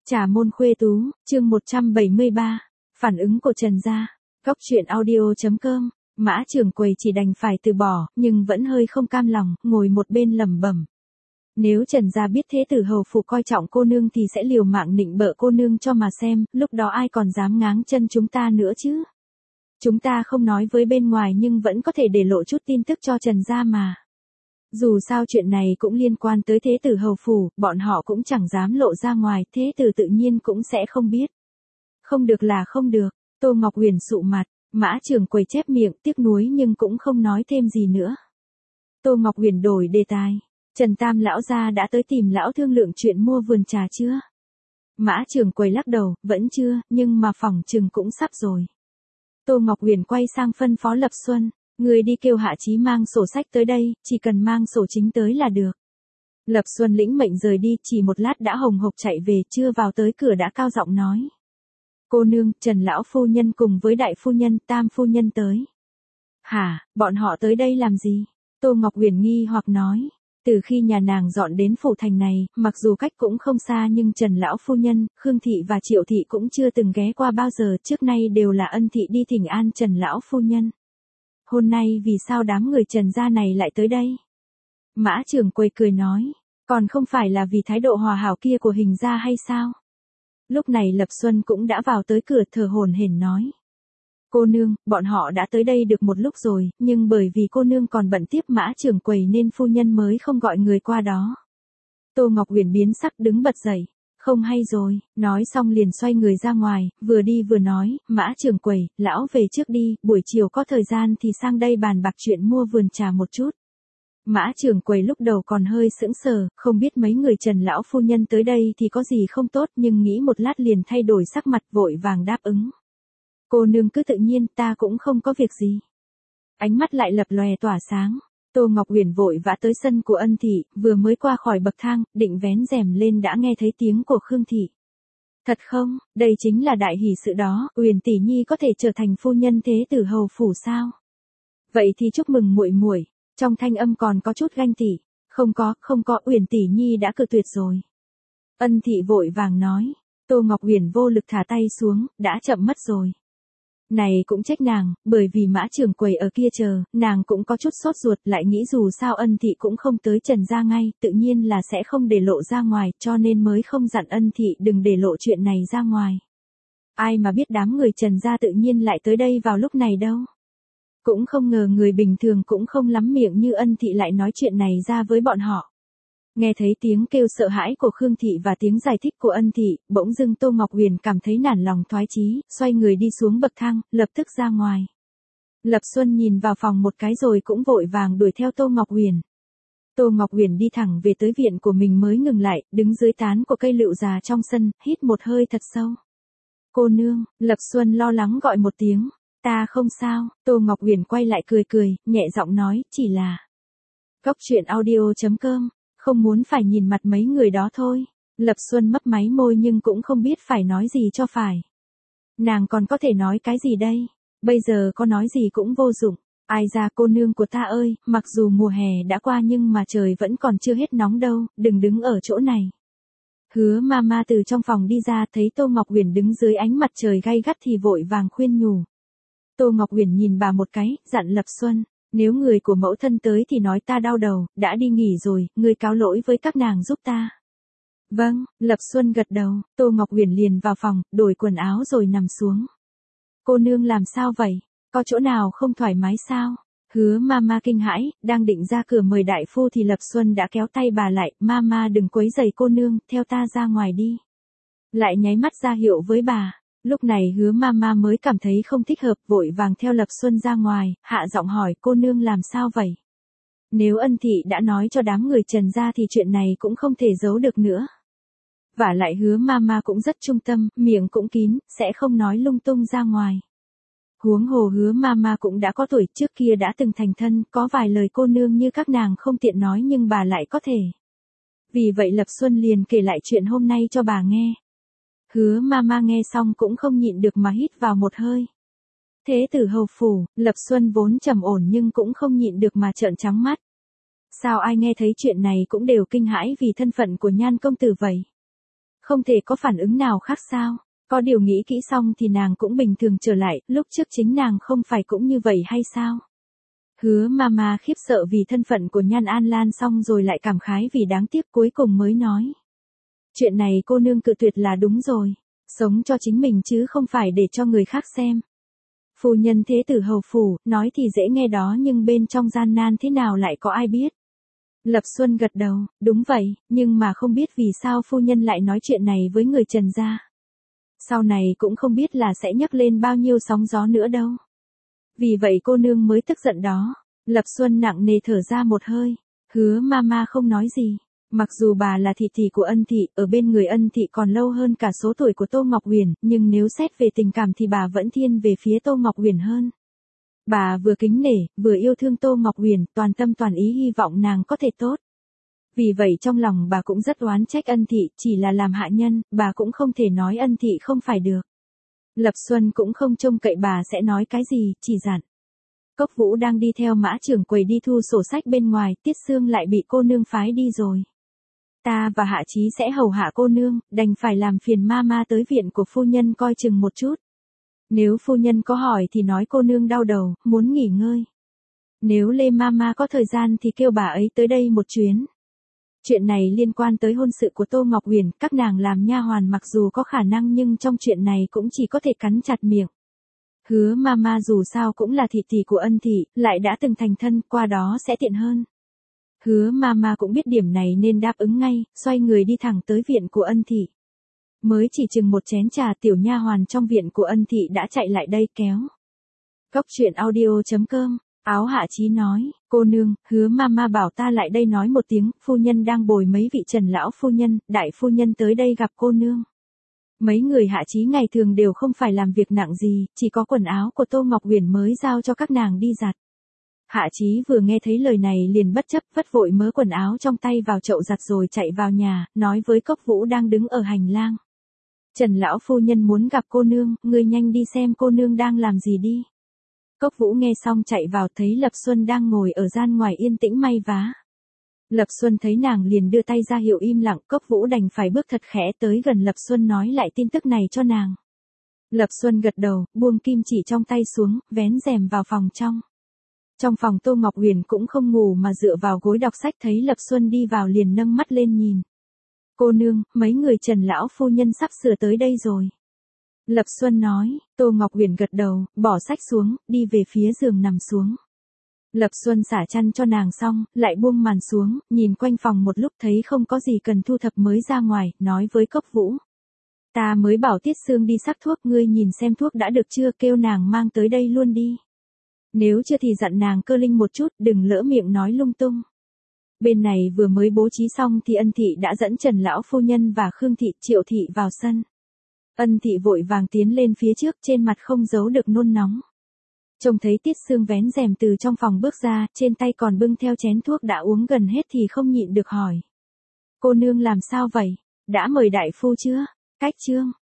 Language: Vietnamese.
Trà môn khuê tú, chương 173, phản ứng của Trần gia. Góc truyện audio.com. Mã Trường Quầy chỉ đành phải từ bỏ, nhưng vẫn hơi không cam lòng, ngồi một bên lẩm bẩm. Nếu Trần gia biết thế tử hầu phủ coi trọng cô nương thì sẽ liều mạng nịnh bợ cô nương cho mà xem, lúc đó ai còn dám ngáng chân chúng ta nữa chứ. Chúng ta không nói với bên ngoài nhưng vẫn có thể để lộ chút tin tức cho Trần gia mà. Dù sao chuyện này cũng liên quan tới thế tử hầu phủ, bọn họ cũng chẳng dám lộ ra ngoài, thế tử tự nhiên cũng sẽ không biết. Không được là không được, Tô Ngọc Huyền sụ mặt, Mã Trường Quầy chép miệng, tiếc nuối nhưng cũng không nói thêm gì nữa. Tô Ngọc Huyền đổi đề tài, Trần Tam lão gia đã tới tìm lão thương lượng chuyện mua vườn trà chưa? Mã Trường Quầy lắc đầu, vẫn chưa, nhưng mà phỏng chừng cũng sắp rồi. Tô Ngọc Huyền quay sang phân phó Lập Xuân. Người đi kêu Hạ Chí mang sổ sách tới đây, chỉ cần mang sổ chính tới là được. Lập Xuân lĩnh mệnh rời đi, chỉ một lát đã hồng hộc chạy về, chưa vào tới cửa đã cao giọng nói. Cô nương, Trần lão phu nhân cùng với đại phu nhân, tam phu nhân tới. Hả, bọn họ tới đây làm gì? Tô Ngọc Huyền nghi hoặc nói. Từ khi nhà nàng dọn đến phủ thành này, mặc dù cách cũng không xa nhưng Trần lão phu nhân, Khương thị và Triệu thị cũng chưa từng ghé qua bao giờ, trước nay đều là Ân thị đi thỉnh an Trần lão phu nhân. Hôm nay vì sao đám người Trần gia này lại tới đây? Mã Trường Quầy cười nói, còn không phải là vì thái độ hòa hảo kia của Hình gia hay sao? Lúc này Lập Xuân cũng đã vào tới cửa, thở hổn hển nói. Cô nương, bọn họ đã tới đây được một lúc rồi, nhưng bởi vì cô nương còn bận tiếp Mã Trường Quầy nên phu nhân mới không gọi người qua đó. Tô Ngọc Huyền biến sắc đứng bật dậy. Không hay rồi, nói xong liền xoay người ra ngoài, vừa đi vừa nói, Mã Trường Quầy, lão về trước đi, buổi chiều có thời gian thì sang đây bàn bạc chuyện mua vườn trà một chút. Mã Trường Quầy lúc đầu còn hơi sững sờ, không biết mấy người Trần lão phu nhân tới đây thì có gì không tốt, nhưng nghĩ một lát liền thay đổi sắc mặt, vội vàng đáp ứng. Cô nương cứ tự nhiên, ta cũng không có việc gì. Ánh mắt lại lập lòe tỏa sáng. Tô Ngọc Huyền vội vã tới sân của Ân thị, vừa mới qua khỏi bậc thang, định vén rèm lên đã nghe thấy tiếng của Khương thị. Thật không, đây chính là đại hỷ sự đó, Huyền tỷ nhi có thể trở thành phu nhân thế tử hầu phủ sao? Vậy thì chúc mừng muội muội. Trong thanh âm còn có chút ganh tị. Không có, Huyền tỷ nhi đã cự tuyệt rồi. Ân thị vội vàng nói. Tô Ngọc Huyền vô lực thả tay xuống, đã chậm mất rồi. Này cũng trách nàng, bởi vì Mã Trường Quầy ở kia chờ, nàng cũng có chút sốt ruột, lại nghĩ dù sao Ân thị cũng không tới Trần gia ngay, tự nhiên là sẽ không để lộ ra ngoài, cho nên mới không dặn Ân thị đừng để lộ chuyện này ra ngoài. Ai mà biết đám người Trần gia tự nhiên lại tới đây vào lúc này đâu. Cũng không ngờ người bình thường cũng không lắm miệng như Ân thị lại nói chuyện này ra với bọn họ. Nghe thấy tiếng kêu sợ hãi của Khương thị và tiếng giải thích của Ân thị, bỗng dưng Tô Ngọc Huyền cảm thấy nản lòng thoái chí, xoay người đi xuống bậc thang, lập tức ra ngoài. Lập Xuân nhìn vào phòng một cái rồi cũng vội vàng đuổi theo Tô Ngọc Huyền. Tô Ngọc Huyền đi thẳng về tới viện của mình mới ngừng lại, đứng dưới tán của cây lựu già trong sân, hít một hơi thật sâu. Cô nương, Lập Xuân lo lắng gọi một tiếng. Ta không sao, Tô Ngọc Huyền quay lại cười, nhẹ giọng nói, chỉ là. Góc truyện audio.com. Không muốn phải nhìn mặt mấy người đó thôi. Lập Xuân mấp máy môi nhưng cũng không biết phải nói gì cho phải. Nàng còn có thể nói cái gì đây? Bây giờ có nói gì cũng vô dụng. Ai ra cô nương của ta ơi, mặc dù mùa hè đã qua nhưng mà trời vẫn còn chưa hết nóng đâu, đừng đứng ở chỗ này. Hứa Mama từ trong phòng đi ra thấy Tô Ngọc Huyền đứng dưới ánh mặt trời gay gắt thì vội vàng khuyên nhủ. Tô Ngọc Huyền nhìn bà một cái, dặn Lập Xuân. Nếu người của mẫu thân tới thì nói ta đau đầu, đã đi nghỉ rồi, ngươi cáo lỗi với các nàng giúp ta. Vâng, Lập Xuân gật đầu, Tô Ngọc Huyền liền vào phòng, đổi quần áo rồi nằm xuống. Cô nương làm sao vậy? Có chỗ nào không thoải mái sao? Hứa Mama kinh hãi, đang định ra cửa mời đại phu thì Lập Xuân đã kéo tay bà lại, Mama đừng quấy rầy cô nương, theo ta ra ngoài đi. Lại nháy mắt ra hiệu với bà. Lúc này Hứa Mama mới cảm thấy không thích hợp, vội vàng theo Lập Xuân ra ngoài, hạ giọng hỏi cô nương làm sao vậy? Nếu Ân thị đã nói cho đám người Trần gia thì chuyện này cũng không thể giấu được nữa. Vả lại Hứa Mama cũng rất trung tâm, miệng cũng kín, sẽ không nói lung tung ra ngoài. Huống hồ Hứa Mama cũng đã có tuổi, trước kia đã từng thành thân, có vài lời cô nương như các nàng không tiện nói nhưng bà lại có thể. Vì vậy Lập Xuân liền kể lại chuyện hôm nay cho bà nghe. Hứa Mama nghe xong cũng không nhịn được mà hít vào một hơi. Thế tử hầu phủ, Lập Xuân vốn trầm ổn nhưng cũng không nhịn được mà trợn trắng mắt. Sao ai nghe thấy chuyện này cũng đều kinh hãi vì thân phận của Nhan công tử vậy? Không thể có phản ứng nào khác sao? Có điều nghĩ kỹ xong thì nàng cũng bình thường trở lại, lúc trước chính nàng không phải cũng như vậy hay sao? Hứa Mama khiếp sợ vì thân phận của Nhan An Lan xong rồi lại cảm khái vì đáng tiếc cuối cùng mới nói. Chuyện này cô nương cự tuyệt là đúng rồi. Sống cho chính mình chứ không phải để cho người khác xem. Phu nhân thế tử hầu phủ, nói thì dễ nghe đó nhưng bên trong gian nan thế nào lại có ai biết. Lập Xuân gật đầu, đúng vậy, nhưng mà không biết vì sao phu nhân lại nói chuyện này với người Trần gia. Sau này cũng không biết là sẽ nhấc lên bao nhiêu sóng gió nữa đâu. Vì vậy cô nương mới tức giận đó. Lập Xuân nặng nề thở ra một hơi. Hứa Mama không nói gì. Mặc dù bà là thị tỷ của Ân thị, ở bên người Ân thị còn lâu hơn cả số tuổi của Tô Ngọc Huyền, nhưng nếu xét về tình cảm thì bà vẫn thiên về phía Tô Ngọc Huyền hơn. Bà vừa kính nể, vừa yêu thương Tô Ngọc Huyền, toàn tâm toàn ý hy vọng nàng có thể tốt. Vì vậy trong lòng bà cũng rất oán trách Ân thị, chỉ là làm hạ nhân, bà cũng không thể nói Ân thị không phải được. Lập Xuân cũng không trông cậy bà sẽ nói cái gì, chỉ dặn. Cốc Vũ đang đi theo Mã trưởng quầy đi thu sổ sách bên ngoài, Tiết Sương lại bị cô nương phái đi rồi. Ta và Hạ Chí sẽ hầu hạ cô nương, đành phải làm phiền Mama tới viện của phu nhân coi chừng một chút. Nếu phu nhân có hỏi thì nói cô nương đau đầu, muốn nghỉ ngơi. Nếu Lê Mama có thời gian thì kêu bà ấy tới đây một chuyến. Chuyện này liên quan tới hôn sự của Tô Ngọc Huyền, các nàng làm nha hoàn mặc dù có khả năng nhưng trong chuyện này cũng chỉ có thể cắn chặt miệng. Hứa Mama dù sao cũng là thị tỷ của Ân thị, lại đã từng thành thân, qua đó sẽ tiện hơn. Hứa Mama cũng biết điểm này nên đáp ứng ngay, xoay người đi thẳng tới viện của Ân thị. Mới chỉ chừng một chén trà tiểu nha hoàn trong viện của Ân thị đã chạy lại đây kéo. Cốc truyện audio.com, Áo Hạ Chí nói, cô nương, Hứa Mama bảo ta lại đây nói một tiếng, phu nhân đang bồi mấy vị Trần lão phu nhân, đại phu nhân tới đây gặp cô nương. Mấy người Hạ Chí ngày thường đều không phải làm việc nặng gì, chỉ có quần áo của Tô Ngọc Huyền mới giao cho các nàng đi giặt. Hạ Chí vừa nghe thấy lời này liền bất chấp vất vội mớ quần áo trong tay vào chậu giặt rồi chạy vào nhà, nói với Cốc Vũ đang đứng ở hành lang. Trần lão phu nhân muốn gặp cô nương, ngươi nhanh đi xem cô nương đang làm gì đi. Cốc Vũ nghe xong chạy vào thấy Lập Xuân đang ngồi ở gian ngoài yên tĩnh may vá. Lập Xuân thấy nàng liền đưa tay ra hiệu im lặng, Cốc Vũ đành phải bước thật khẽ tới gần Lập Xuân nói lại tin tức này cho nàng. Lập Xuân gật đầu, buông kim chỉ trong tay xuống, vén rèm vào phòng trong. Trong phòng Tô Ngọc Huyền cũng không ngủ mà dựa vào gối đọc sách thấy Lập Xuân đi vào liền nâng mắt lên nhìn. Cô nương, mấy người Trần lão phu nhân sắp sửa tới đây rồi. Lập Xuân nói, Tô Ngọc Huyền gật đầu, bỏ sách xuống, đi về phía giường nằm xuống. Lập Xuân xả chăn cho nàng xong, lại buông màn xuống, nhìn quanh phòng một lúc thấy không có gì cần thu thập mới ra ngoài, nói với Cốc Vũ. Ta mới bảo Tiết Sương đi sắc thuốc, ngươi nhìn xem thuốc đã được chưa, kêu nàng mang tới đây luôn đi. Nếu chưa thì dặn nàng cơ linh một chút, đừng lỡ miệng nói lung tung. Bên này vừa mới bố trí xong thì Ân thị đã dẫn Trần lão phu nhân và Khương thị, Triệu thị vào sân. Ân thị vội vàng tiến lên phía trước, trên mặt không giấu được nôn nóng. Trông thấy Tiết Sương vén rèm từ trong phòng bước ra, trên tay còn bưng theo chén thuốc đã uống gần hết thì không nhịn được hỏi. Cô nương làm sao vậy? Đã mời đại phu chưa? Cách chương.